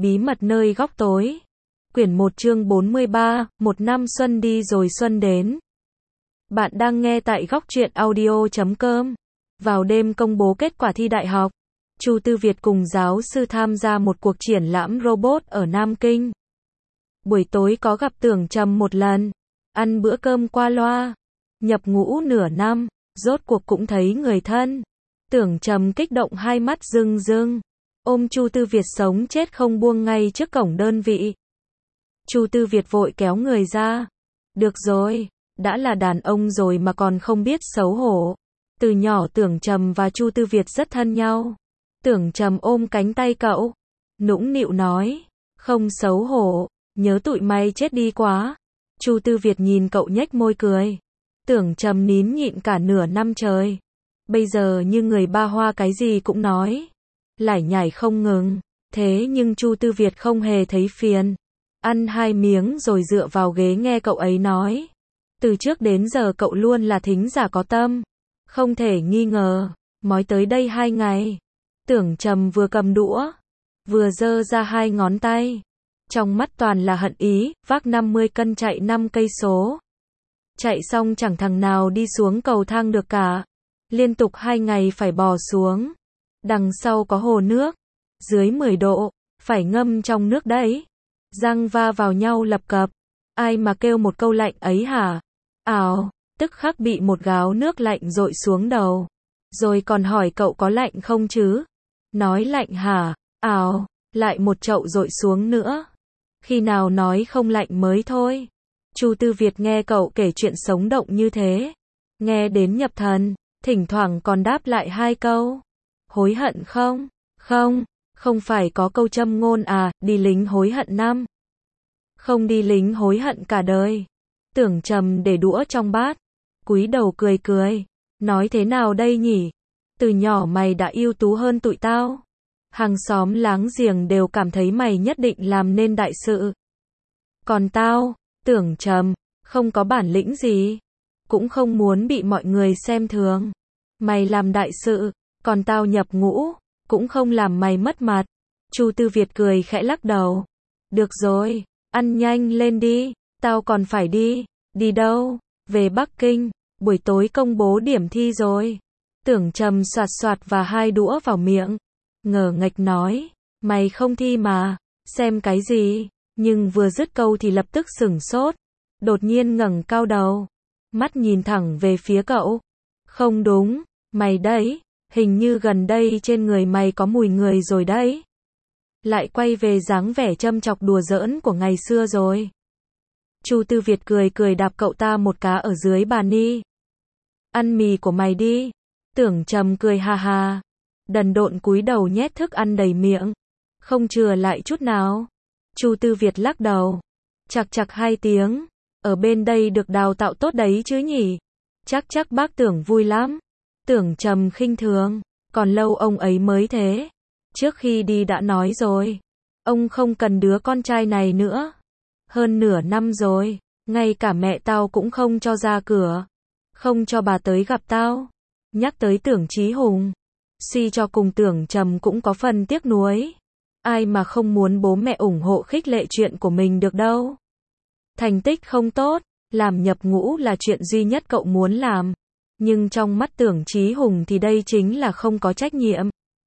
Bí mật nơi góc tối. Quyển 1 chương 43, một năm xuân đi rồi xuân đến. Bạn đang nghe tại góc truyện audio.com. Vào đêm công bố kết quả thi đại học, Chu Tư Việt cùng giáo sư tham gia một cuộc triển lãm robot ở Nam Kinh. Buổi tối có gặp Tưởng Trầm một lần, ăn bữa cơm qua loa. Nhập ngũ nửa năm, rốt cuộc cũng thấy người thân. Tưởng Trầm kích động hai mắt rưng rưng, ôm Chu Tư Việt sống chết không buông ngay trước cổng đơn vị. Chu Tư Việt vội kéo người ra. Được rồi, đã là đàn ông rồi mà còn không biết xấu hổ. Từ nhỏ Tưởng Trầm và Chu Tư Việt rất thân nhau. Tưởng Trầm ôm cánh tay cậu, nũng nịu nói, không xấu hổ, nhớ tụi mày chết đi quá. Chu Tư Việt nhìn cậu nhếch môi cười. Tưởng Trầm nín nhịn cả nửa năm trời. Bây giờ như người ba hoa cái gì cũng nói, lải nhải không ngừng. Thế nhưng Chu Tư Việt không hề thấy phiền. Ăn hai miếng rồi dựa vào ghế nghe cậu ấy nói. Từ trước đến giờ cậu luôn là thính giả có tâm. Không thể nghi ngờ. Mới tới đây 2 ngày. Tưởng Trầm vừa cầm đũa, vừa giơ ra 2 ngón tay. Trong mắt toàn là hận ý, vác 50 cân chạy 5 cây số. Chạy xong chẳng thằng nào đi xuống cầu thang được cả. Liên tục 2 ngày phải bò xuống. Đằng sau có hồ nước, dưới 10 độ, phải ngâm trong nước đấy. Răng va vào nhau lập cập. Ai mà kêu một câu lạnh ấy hả? Ào, tức khắc bị một gáo nước lạnh dội xuống đầu. Rồi còn hỏi cậu có lạnh không chứ? Nói lạnh hả? Ào, lại một chậu dội xuống nữa. Khi nào nói không lạnh mới thôi. Chu Tư Việt nghe cậu kể chuyện sống động như thế, nghe đến nhập thần, thỉnh thoảng còn đáp lại 2 câu. Hối hận không? Không, không phải có câu châm ngôn à, đi lính hối hận năm. Không đi lính hối hận cả đời. Tưởng Trầm để đũa trong bát, cúi đầu cười cười, nói thế nào đây nhỉ? Từ nhỏ mày đã ưu tú hơn tụi tao. Hàng xóm láng giềng đều cảm thấy mày nhất định làm nên đại sự. Còn tao, Tưởng Trầm, không có bản lĩnh gì, cũng không muốn bị mọi người xem thường. Mày làm đại sự, còn tao nhập ngũ, cũng không làm mày mất mặt. Chu Tư Việt cười khẽ lắc đầu. Được rồi, ăn nhanh lên đi, tao còn phải đi. Đi đâu? Về Bắc Kinh, buổi tối công bố điểm thi rồi. Tưởng Trầm xoạt xoạt và 2 đũa vào miệng, ngờ nghệch nói, mày không thi mà, xem cái gì? Nhưng vừa dứt câu thì lập tức sửng sốt, đột nhiên ngẩng cao đầu, mắt nhìn thẳng về phía cậu. Không đúng, mày đấy, hình như gần đây trên người mày có mùi người rồi đấy. Lại quay về dáng vẻ châm chọc đùa giỡn của ngày xưa rồi. Chu Tư Việt cười cười đạp cậu ta một cá ở dưới bàn đi. Ăn mì của mày đi. Tưởng Trầm cười ha ha, đần độn cúi đầu nhét thức ăn đầy miệng, không chừa lại chút nào. Chu Tư Việt lắc đầu, chạc chạc 2 tiếng, ở bên đây được đào tạo tốt đấy chứ nhỉ? Chắc bác Tưởng vui lắm. Tưởng Trầm khinh thường, còn lâu ông ấy mới thế. Trước khi đi đã nói rồi, ông không cần đứa con trai này nữa. Hơn nửa năm rồi, ngay cả mẹ tao cũng không cho ra cửa, không cho bà tới gặp tao. Nhắc tới Tưởng Chí Hùng, suy cho cùng Tưởng Trầm cũng có phần tiếc nuối. Ai mà không muốn bố mẹ ủng hộ khích lệ chuyện của mình được đâu. Thành tích không tốt, làm nhập ngũ là chuyện duy nhất cậu muốn làm. Nhưng trong mắt Tưởng Chí Hùng thì đây chính là không có trách nhiệm.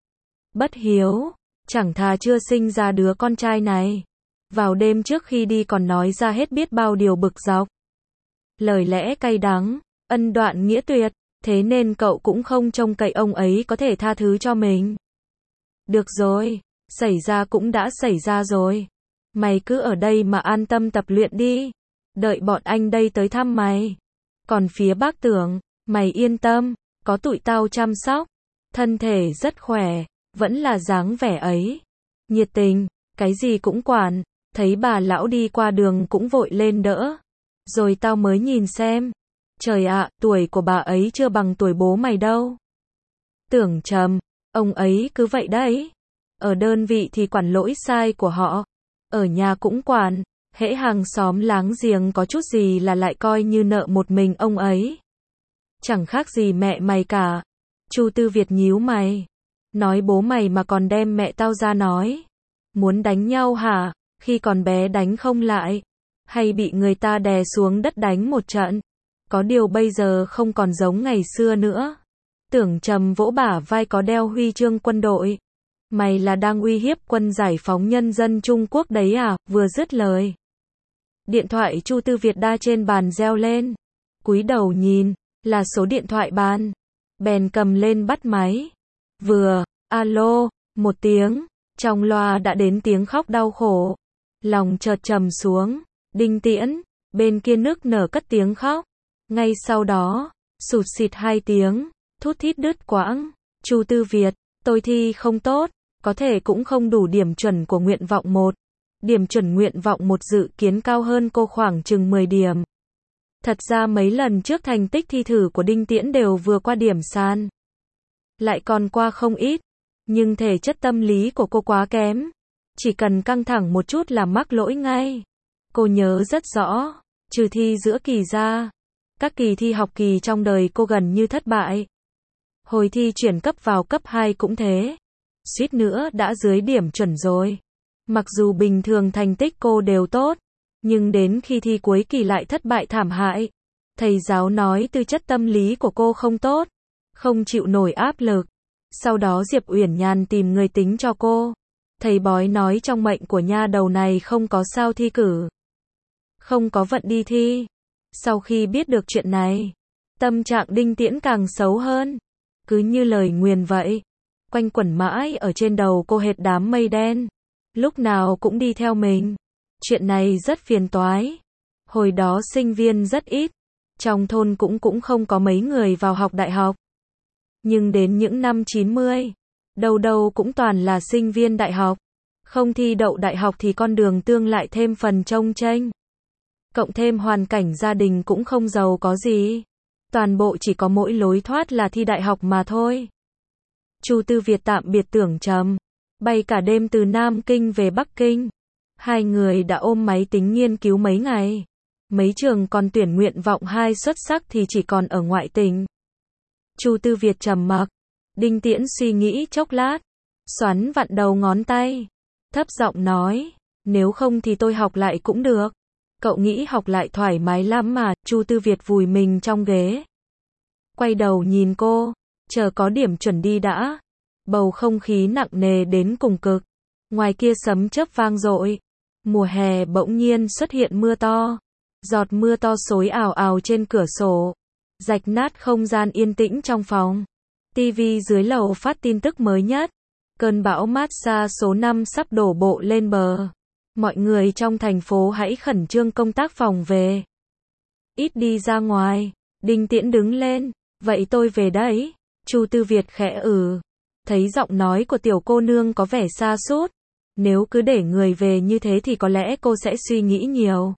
Bất hiếu, chẳng thà chưa sinh ra đứa con trai này. Vào đêm trước khi đi còn nói ra hết biết bao điều bực dọc. Lời lẽ cay đắng, ân đoạn nghĩa tuyệt. Thế nên cậu cũng không trông cậy ông ấy có thể tha thứ cho mình. Được rồi, xảy ra cũng đã xảy ra rồi. Mày cứ ở đây mà an tâm tập luyện đi. Đợi bọn anh đây tới thăm mày. Còn phía bác Tưởng, mày yên tâm, có tụi tao chăm sóc. Thân thể rất khỏe, vẫn là dáng vẻ ấy. Nhiệt tình, cái gì cũng quản. Thấy bà lão đi qua đường cũng vội lên đỡ. Rồi tao mới nhìn xem. Trời ạ, tuổi của bà ấy chưa bằng tuổi bố mày đâu. Tưởng Trầm, ông ấy cứ vậy đấy. Ở đơn vị thì quản lỗi sai của họ. Ở nhà cũng quản. Hễ hàng xóm láng giềng có chút gì là lại coi như nợ một mình ông ấy. Chẳng khác gì mẹ mày cả. Chu Tư Việt nhíu mày. Nói bố mày mà còn đem mẹ tao ra nói. Muốn đánh nhau hả? Khi còn bé đánh không lại. Hay bị người ta đè xuống đất đánh một trận. Có điều bây giờ không còn giống ngày xưa nữa. Tưởng Trầm vỗ bả vai có đeo huy chương quân đội. Mày là đang uy hiếp quân giải phóng nhân dân Trung Quốc đấy à? Vừa dứt lời. Điện thoại Chu Tư Việt đa trên bàn reo lên. Cúi đầu nhìn, là số điện thoại bàn. Bèn cầm lên bắt máy. Vừa, alo, một tiếng, trong loa đã đến tiếng khóc đau khổ. Lòng chợt trầm xuống, Đinh Tiễn, bên kia nức nở cất tiếng khóc. Ngay sau đó, sụt xịt hai tiếng, thút thít đứt quãng. Chu Tư Việt, tôi thi không tốt, có thể cũng không đủ điểm chuẩn của nguyện vọng 1. Điểm chuẩn nguyện vọng 1 dự kiến cao hơn cô khoảng chừng 10 điểm. Thật ra mấy lần trước thành tích thi thử của Đinh Tiễn đều vừa qua điểm sàn. Lại còn qua không ít. Nhưng thể chất tâm lý của cô quá kém. Chỉ cần căng thẳng một chút là mắc lỗi ngay. Cô nhớ rất rõ. Trừ thi giữa kỳ ra. Các kỳ thi học kỳ trong đời cô gần như thất bại. Hồi thi chuyển cấp vào cấp 2 cũng thế. Suýt nữa đã dưới điểm chuẩn rồi. Mặc dù bình thường thành tích cô đều tốt. Nhưng đến khi thi cuối kỳ lại thất bại thảm hại. Thầy giáo nói tư chất tâm lý của cô không tốt. Không chịu nổi áp lực. Sau đó Diệp Uyển Nhàn tìm người tính cho cô. Thầy bói nói trong mệnh của nha đầu này không có sao thi cử. Không có vận đi thi. Sau khi biết được chuyện này, tâm trạng Đinh Tiễn càng xấu hơn. Cứ như lời nguyền vậy. Quanh quẩn mãi ở trên đầu cô hệt đám mây đen. Lúc nào cũng đi theo mình. Chuyện này rất phiền toái. Hồi đó sinh viên rất ít. Trong thôn cũng không có mấy người vào học đại học. Nhưng đến những năm 90, đâu đâu cũng toàn là sinh viên đại học. Không thi đậu đại học thì con đường tương lại thêm phần chông chênh. Cộng thêm hoàn cảnh gia đình cũng không giàu có gì. Toàn bộ chỉ có mỗi lối thoát là thi đại học mà thôi. Chu Tư Việt tạm biệt Tưởng Trầm. Bay cả đêm từ Nam Kinh về Bắc Kinh. Hai người đã ôm máy tính nghiên cứu mấy ngày. Mấy trường còn tuyển nguyện vọng 2 xuất sắc thì chỉ còn ở ngoại tỉnh. Chu Tư Việt trầm mặc. Đinh Tiễn suy nghĩ chốc lát. Xoắn vặn đầu ngón tay. Thấp giọng nói. Nếu không thì tôi học lại cũng được. Cậu nghĩ học lại thoải mái lắm mà. Chu Tư Việt vùi mình trong ghế. Quay đầu nhìn cô. Chờ có điểm chuẩn đi đã. Bầu không khí nặng nề đến cùng cực. Ngoài kia sấm chớp vang dội. Mùa hè bỗng nhiên xuất hiện mưa to. Giọt mưa to xối ào ào trên cửa sổ. Rạch nát không gian yên tĩnh trong phòng. TV dưới lầu phát tin tức mới nhất. Cơn bão Matsa số 5 sắp đổ bộ lên bờ. Mọi người trong thành phố hãy khẩn trương công tác phòng về. Ít đi ra ngoài. Đinh Tiễn đứng lên. Vậy tôi về đấy. Chu Tư Việt khẽ thấy giọng nói của tiểu cô nương có vẻ xa sút. Nếu cứ để người về như thế thì có lẽ cô sẽ suy nghĩ nhiều.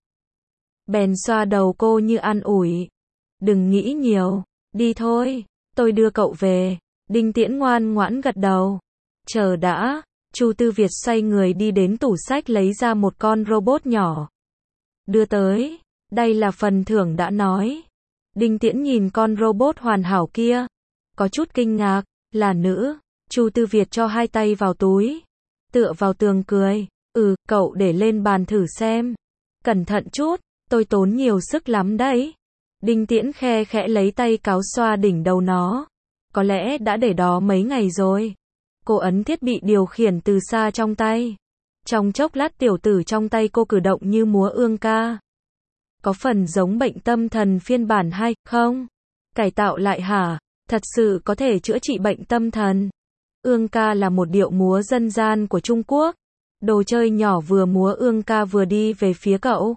Bèn xoa đầu cô như an ủi. Đừng nghĩ nhiều, đi thôi, tôi đưa cậu về. Đinh Tiễn ngoan ngoãn gật đầu. Chờ đã, Chu Tư Việt xoay người đi đến tủ sách lấy ra một con robot nhỏ. Đưa tới, đây là phần thưởng đã nói. Đinh Tiễn nhìn con robot hoàn hảo kia. Có chút kinh ngạc, là nữ. Chu Tư Việt cho hai tay vào túi. Tựa vào tường cười. Cậu để lên bàn thử xem. Cẩn thận chút, tôi tốn nhiều sức lắm đấy. Đinh Tiễn khe khẽ lấy tay cáo xoa đỉnh đầu nó. Có lẽ đã để đó mấy ngày rồi. Cô ấn thiết bị điều khiển từ xa trong tay. Trong chốc lát tiểu tử trong tay cô cử động như múa ương ca. Có phần giống bệnh tâm thần phiên bản 2, không? Cải tạo lại hả? Thật sự có thể chữa trị bệnh tâm thần. Ương ca là một điệu múa dân gian của Trung Quốc. Đồ chơi nhỏ vừa múa ương ca vừa đi về phía cậu.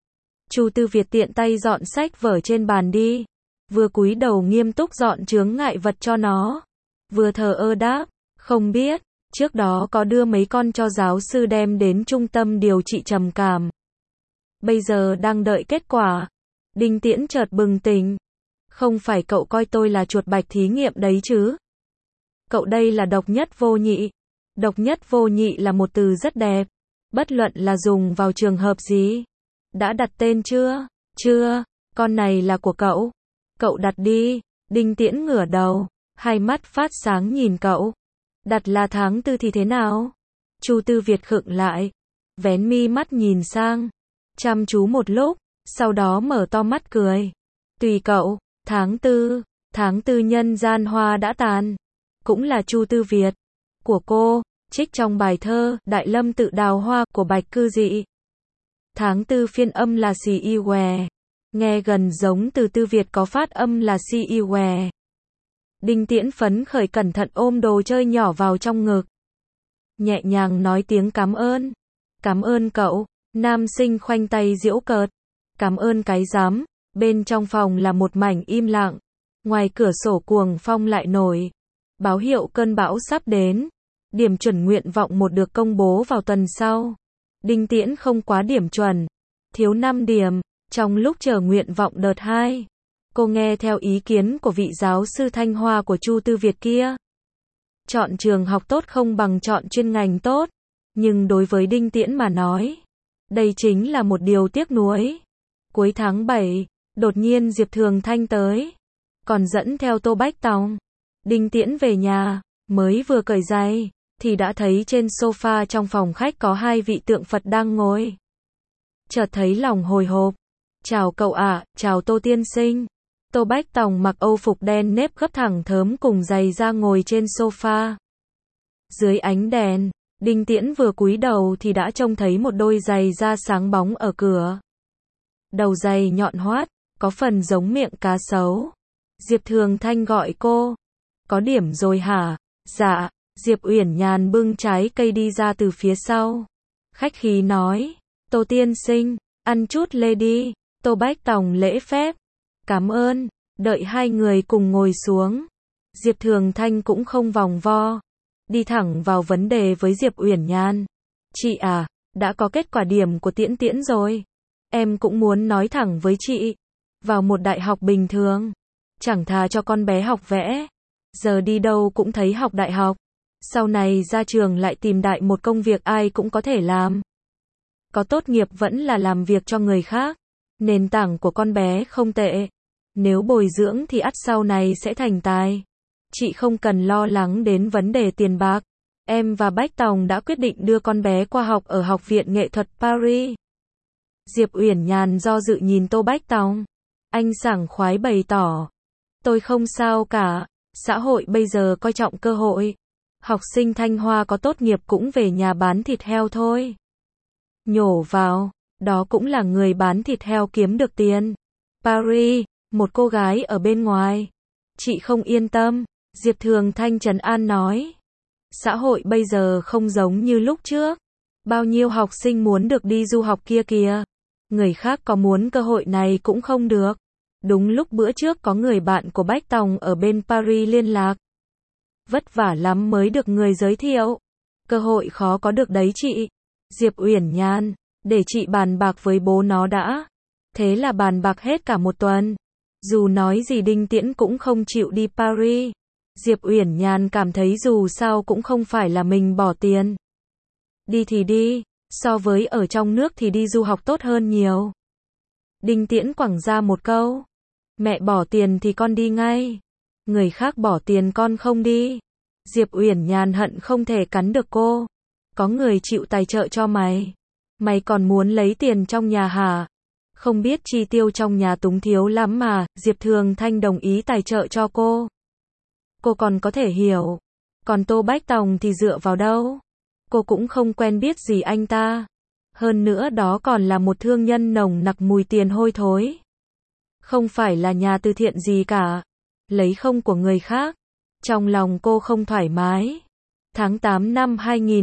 Chu Tư Việt tiện tay dọn sách vở trên bàn đi. Vừa cúi đầu nghiêm túc dọn chướng ngại vật cho nó. Vừa thờ ơ đáp. Không biết, trước đó có đưa mấy con cho giáo sư đem đến trung tâm điều trị trầm cảm. Bây giờ đang đợi kết quả. Đinh Tiễn chợt bừng tỉnh. Không phải cậu coi tôi là chuột bạch thí nghiệm đấy chứ? Cậu đây là độc nhất vô nhị. Độc nhất vô nhị là một từ rất đẹp. Bất luận là dùng vào trường hợp gì. Đã đặt tên chưa? Chưa, con này là của cậu. Cậu đặt đi. Đinh Tiễn ngửa đầu. Hai mắt phát sáng nhìn cậu. Đặt là tháng 4 thì thế nào? Chu Tư Việt khựng lại, vén mi mắt nhìn sang, chăm chú một lúc, sau đó mở to mắt cười. Tùy cậu, tháng tư nhân gian hoa đã tàn. Cũng là Chu Tư Việt của cô, trích trong bài thơ Đại Lâm tự đào hoa của Bạch Cư Dị. Tháng tư phiên âm là xì y què. Nghe gần giống từ Tư Việt có phát âm là si y què. Đinh Tiễn phấn khởi cẩn thận ôm đồ chơi nhỏ vào trong ngực. Nhẹ nhàng nói tiếng cảm ơn. Cảm ơn cậu. Nam sinh khoanh tay giễu cợt. Cảm ơn cái rắm. Bên trong phòng là một mảnh im lặng. Ngoài cửa sổ cuồng phong lại nổi. Báo hiệu cơn bão sắp đến. Điểm chuẩn nguyện vọng 1 được công bố vào tuần sau. Đinh Tiễn không quá điểm chuẩn. Thiếu 5 điểm. Trong lúc chờ nguyện vọng đợt 2. Cô nghe theo ý kiến của vị giáo sư Thanh Hoa của Chu Tư Việt kia. Chọn trường học tốt không bằng chọn chuyên ngành tốt. Nhưng đối với Đinh Tiễn mà nói, đây chính là một điều tiếc nuối. Cuối tháng 7, đột nhiên Diệp Thường Thanh tới. Còn dẫn theo Tô Bách Tòng. Đinh Tiễn về nhà, mới vừa cởi giày, thì đã thấy trên sofa trong phòng khách có 2 vị tượng Phật đang ngồi. Chợt thấy lòng hồi hộp. Chào cậu ạ, chào Tô tiên sinh. Tô Bách Tòng mặc âu phục đen nếp gấp thẳng thớm cùng giày da ngồi trên sofa. Dưới ánh đèn, Đinh Tiễn vừa cúi đầu thì đã trông thấy một đôi giày da sáng bóng ở cửa. Đầu giày nhọn hoắt, có phần giống miệng cá sấu. Diệp Thường Thanh gọi cô. Có điểm rồi hả? Dạ. Diệp Uyển Nhàn bưng trái cây đi ra từ phía sau. Khách khí nói. Tô tiên sinh, ăn chút lê đi. Tô Bách Tòng lễ phép. Cảm ơn. Đợi 2 người cùng ngồi xuống. Diệp Thường Thanh cũng không vòng vo. Đi thẳng vào vấn đề với Diệp Uyển Nhàn. Chị à, đã có kết quả điểm của Tiễn Tiễn rồi. Em cũng muốn nói thẳng với chị. Vào một đại học bình thường. Chẳng thà cho con bé học vẽ. Giờ đi đâu cũng thấy học đại học. Sau này ra trường lại tìm đại một công việc ai cũng có thể làm. Có tốt nghiệp vẫn là làm việc cho người khác. Nền tảng của con bé không tệ. Nếu bồi dưỡng thì ắt sau này sẽ thành tài. Chị không cần lo lắng đến vấn đề tiền bạc. Em và Bách Tòng đã quyết định đưa con bé qua học ở Học viện Nghệ thuật Paris. Diệp Uyển Nhàn do dự nhìn Tô Bách Tòng. Anh sảng khoái bày tỏ. Tôi không sao cả. Xã hội bây giờ coi trọng cơ hội. Học sinh Thanh Hoa có tốt nghiệp cũng về nhà bán thịt heo thôi. Nhổ vào. Đó cũng là người bán thịt heo kiếm được tiền. Paris, một cô gái ở bên ngoài. Chị không yên tâm. Diệp Thường Thanh trấn an nói. Xã hội bây giờ không giống như lúc trước. Bao nhiêu học sinh muốn được đi du học kia kìa. Người khác có muốn cơ hội này cũng không được. Đúng lúc bữa trước có người bạn của Bách Tòng ở bên Paris liên lạc. Vất vả lắm mới được người giới thiệu. Cơ hội khó có được đấy chị. Diệp Uyển Nhàn, để chị bàn bạc với bố nó đã. Thế là bàn bạc hết cả một tuần. Dù nói gì Đinh Tiễn cũng không chịu đi Paris. Diệp Uyển Nhàn cảm thấy dù sao cũng không phải là mình bỏ tiền. Đi thì đi, so với ở trong nước thì đi du học tốt hơn nhiều. Đinh Tiễn quẳng ra một câu. Mẹ bỏ tiền thì con đi ngay. Người khác bỏ tiền con không đi. Diệp Uyển Nhàn hận không thể cắn được cô. Có người chịu tài trợ cho mày. Mày còn muốn lấy tiền trong nhà hả? Không biết chi tiêu trong nhà túng thiếu lắm mà. Diệp Thường Thanh đồng ý tài trợ cho cô. Cô còn có thể hiểu. Còn Tô Bách Tòng thì dựa vào đâu? Cô cũng không quen biết gì anh ta. Hơn nữa đó còn là một thương nhân nồng nặc mùi tiền hôi thối. Không phải là nhà từ thiện gì cả. Lấy không của người khác. Trong lòng cô không thoải mái. Tháng 8 năm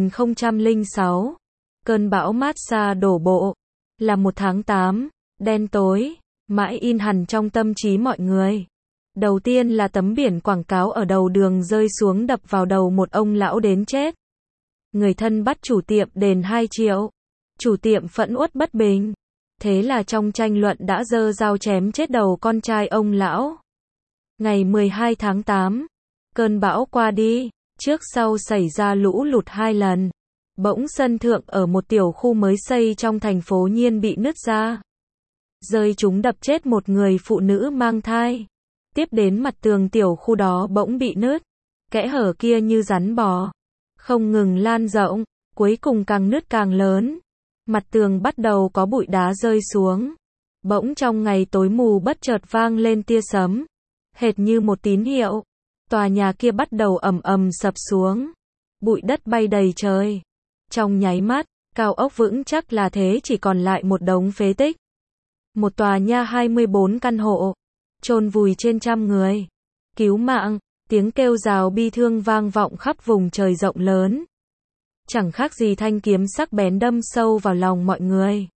2006. Cơn bão Massa đổ bộ. Là một tháng 8. Đen tối. Mãi in hằn trong tâm trí mọi người. Đầu tiên là tấm biển quảng cáo ở đầu đường rơi xuống đập vào đầu một ông lão đến chết. Người thân bắt chủ tiệm đền 2 triệu. Chủ tiệm phẫn uất bất bình. Thế là trong tranh luận đã giơ dao chém chết đầu con trai ông lão. Ngày 12 tháng 8. Cơn bão qua đi. Trước sau xảy ra lũ lụt 2 lần. Bỗng sân thượng ở một tiểu khu mới xây trong thành phố Nhiên bị nứt ra. Rơi chúng đập chết một người phụ nữ mang thai. Tiếp đến mặt tường tiểu khu đó bỗng bị nứt. Kẽ hở kia như rắn bò. Không ngừng lan rộng. cuối cùng càng nứt càng lớn. Mặt tường bắt đầu có bụi đá rơi xuống. Bỗng trong ngày tối mù bất chợt vang lên tia sấm, hệt như một tín hiệu. Tòa nhà kia bắt đầu ầm ầm sập xuống. Bụi đất bay đầy trời. Trong nháy mắt, cao ốc vững chắc là thế chỉ còn lại một đống phế tích. Một tòa nhà 24 căn hộ, chôn vùi trên trăm người. Cứu mạng, tiếng kêu rào bi thương vang vọng khắp vùng trời rộng lớn. Chẳng khác gì thanh kiếm sắc bén đâm sâu vào lòng mọi người.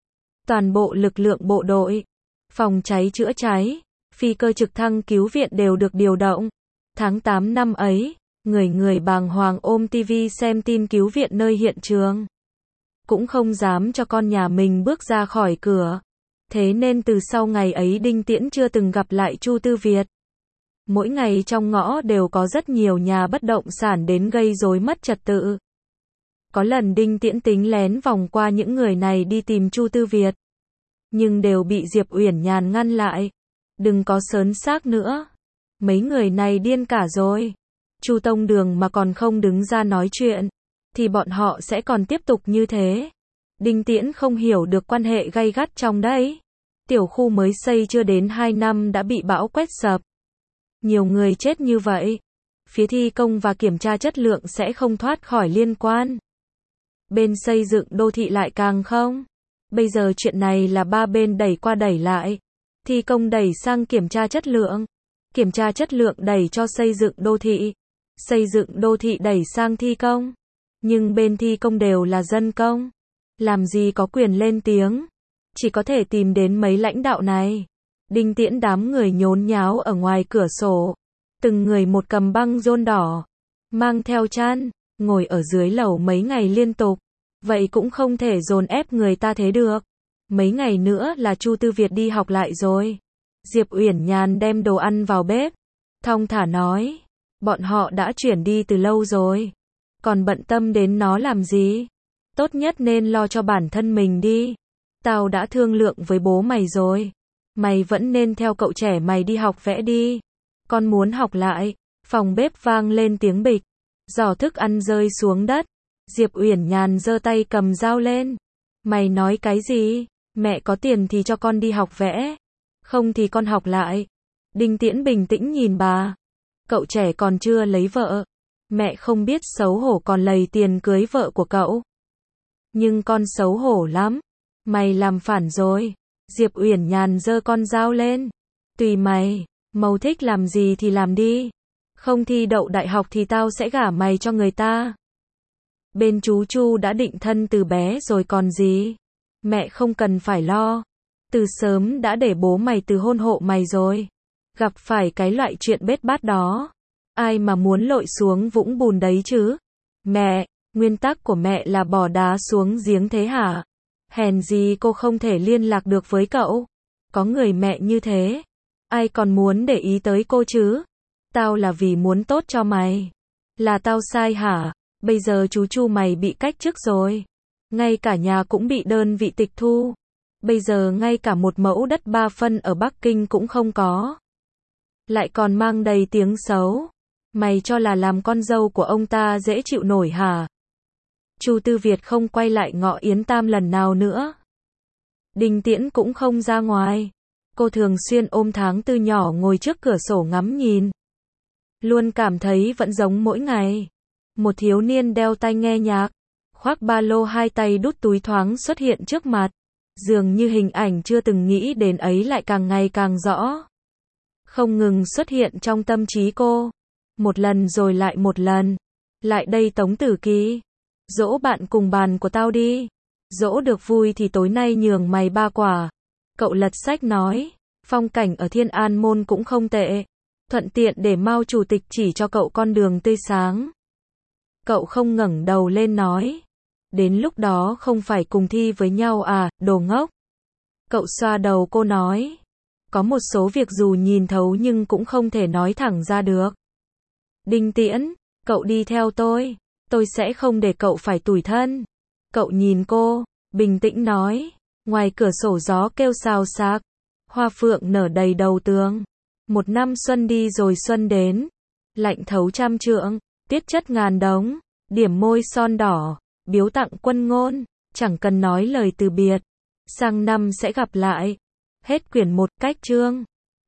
Toàn bộ lực lượng bộ đội, phòng cháy chữa cháy, phi cơ trực thăng cứu viện đều được điều động. Tháng 8 năm ấy, người bàng hoàng ôm tivi xem tin cứu viện nơi hiện trường. Cũng không dám cho con nhà mình bước ra khỏi cửa. Thế nên từ sau ngày ấy Đinh Tiễn chưa từng gặp lại Chu Tư Việt. Mỗi ngày trong ngõ đều có rất nhiều nhà bất động sản đến gây rối mất trật tự. Có lần Đinh Tiễn tính lén vòng qua những người này đi tìm Chu Tư Việt. Nhưng đều bị Diệp Uyển Nhàn ngăn lại. Đừng có sớn xác nữa. Mấy người này điên cả rồi. Chu Tông Đường mà còn không đứng ra nói chuyện, thì bọn họ sẽ còn tiếp tục như thế. Đinh Tiễn không hiểu được quan hệ gay gắt trong đấy. Tiểu khu mới xây chưa đến 2 năm đã bị bão quét sập. Nhiều người chết như vậy. Phía thi công và kiểm tra chất lượng sẽ không thoát khỏi liên quan. Bên xây dựng đô thị lại càng không. Bây giờ chuyện này là ba bên đẩy qua đẩy lại. Thi công đẩy sang kiểm tra chất lượng. Kiểm tra chất lượng đẩy cho xây dựng đô thị. Xây dựng đô thị đẩy sang thi công. Nhưng bên thi công đều là dân công. Làm gì có quyền lên tiếng. Chỉ có thể tìm đến mấy lãnh đạo này. Đinh Tiễn đám người nhốn nháo ở ngoài cửa sổ. Từng người một cầm băng rôn đỏ. Mang theo chăn. Ngồi ở dưới lầu mấy ngày liên tục. Vậy cũng không thể dồn ép người ta thế được. Mấy ngày nữa là Chu Tư Việt đi học lại rồi. Diệp Uyển Nhàn đem đồ ăn vào bếp. Thong thả nói. Bọn họ đã chuyển đi từ lâu rồi. Còn bận tâm đến nó làm gì? Tốt nhất nên lo cho bản thân mình đi. Tao đã thương lượng với bố mày rồi. Mày vẫn nên theo cậu trẻ mày đi học vẽ đi. Con muốn học lại. Phòng bếp vang lên tiếng bịch. Giỏ thức ăn rơi xuống đất. Diệp Uyển Nhàn giơ tay cầm dao lên. Mày nói cái gì? Mẹ có tiền thì cho con đi học vẽ. Không thì con học lại. Đinh Tiễn bình tĩnh nhìn bà. Cậu trẻ còn chưa lấy vợ. Mẹ không biết xấu hổ còn lầy tiền cưới vợ của cậu. Nhưng con xấu hổ lắm. Mày làm phản rồi. Diệp Uyển Nhàn giơ con dao lên. Tùy mày. Mày thích làm gì thì làm đi. Không thi đậu đại học thì tao sẽ gả mày cho người ta. Bên chú Chu đã định thân từ bé rồi còn gì. Mẹ không cần phải lo. Từ sớm đã để bố mày từ hôn hộ mày rồi. Gặp phải cái loại chuyện bết bát đó. Ai mà muốn lội xuống vũng bùn đấy chứ? Mẹ, nguyên tắc của mẹ là bỏ đá xuống giếng thế hả? Hèn gì cô không thể liên lạc được với cậu? Có người mẹ như thế. Ai còn muốn để ý tới cô chứ? Tao là vì muốn tốt cho mày. Là tao sai hả? Bây giờ chú Chu mày bị cách chức rồi. Ngay cả nhà cũng bị đơn vị tịch thu. Bây giờ ngay cả một mẫu đất 3 phân ở Bắc Kinh cũng không có. Lại còn mang đầy tiếng xấu. Mày cho là làm con dâu của ông ta dễ chịu nổi hả? Chu Tư Việt không quay lại ngõ Yến Tam lần nào nữa. Đinh Tiễn cũng không ra ngoài. Cô thường xuyên ôm Tháng Tư nhỏ ngồi trước cửa sổ ngắm nhìn. Luôn cảm thấy vẫn giống mỗi ngày. Một thiếu niên đeo tai nghe nhạc, khoác ba lô hai tay đút túi thoáng xuất hiện trước mặt. Dường như hình ảnh chưa từng nghĩ đến ấy lại càng ngày càng rõ. Không ngừng xuất hiện trong tâm trí cô. Một lần rồi lại một lần. Lại đây Tống Tử Kỳ. Dỗ bạn cùng bàn của tao đi. Dỗ được vui thì tối nay nhường mày 3 quả. Cậu lật sách nói. Phong cảnh ở Thiên An Môn cũng không tệ. Thuận tiện để Mao chủ tịch chỉ cho cậu con đường tươi sáng. Cậu không ngẩng đầu lên nói. Đến lúc đó không phải cùng thi với nhau à, đồ ngốc. Cậu xoa đầu cô nói. Có một số việc dù nhìn thấu nhưng cũng không thể nói thẳng ra được. Đinh Tiễn, cậu đi theo tôi sẽ không để cậu phải tủi thân. Cậu nhìn cô, bình tĩnh nói. Ngoài cửa sổ gió kêu xào xạc. Hoa phượng nở đầy đầu tường. Một năm xuân đi rồi xuân đến. Lạnh thấu trăm trượng, tiết chất ngàn đống. Điểm môi son đỏ. biếu tặng Quân Ngôn, chẳng cần nói lời từ biệt. Sang năm sẽ gặp lại. Hết quyển 1, cách chương.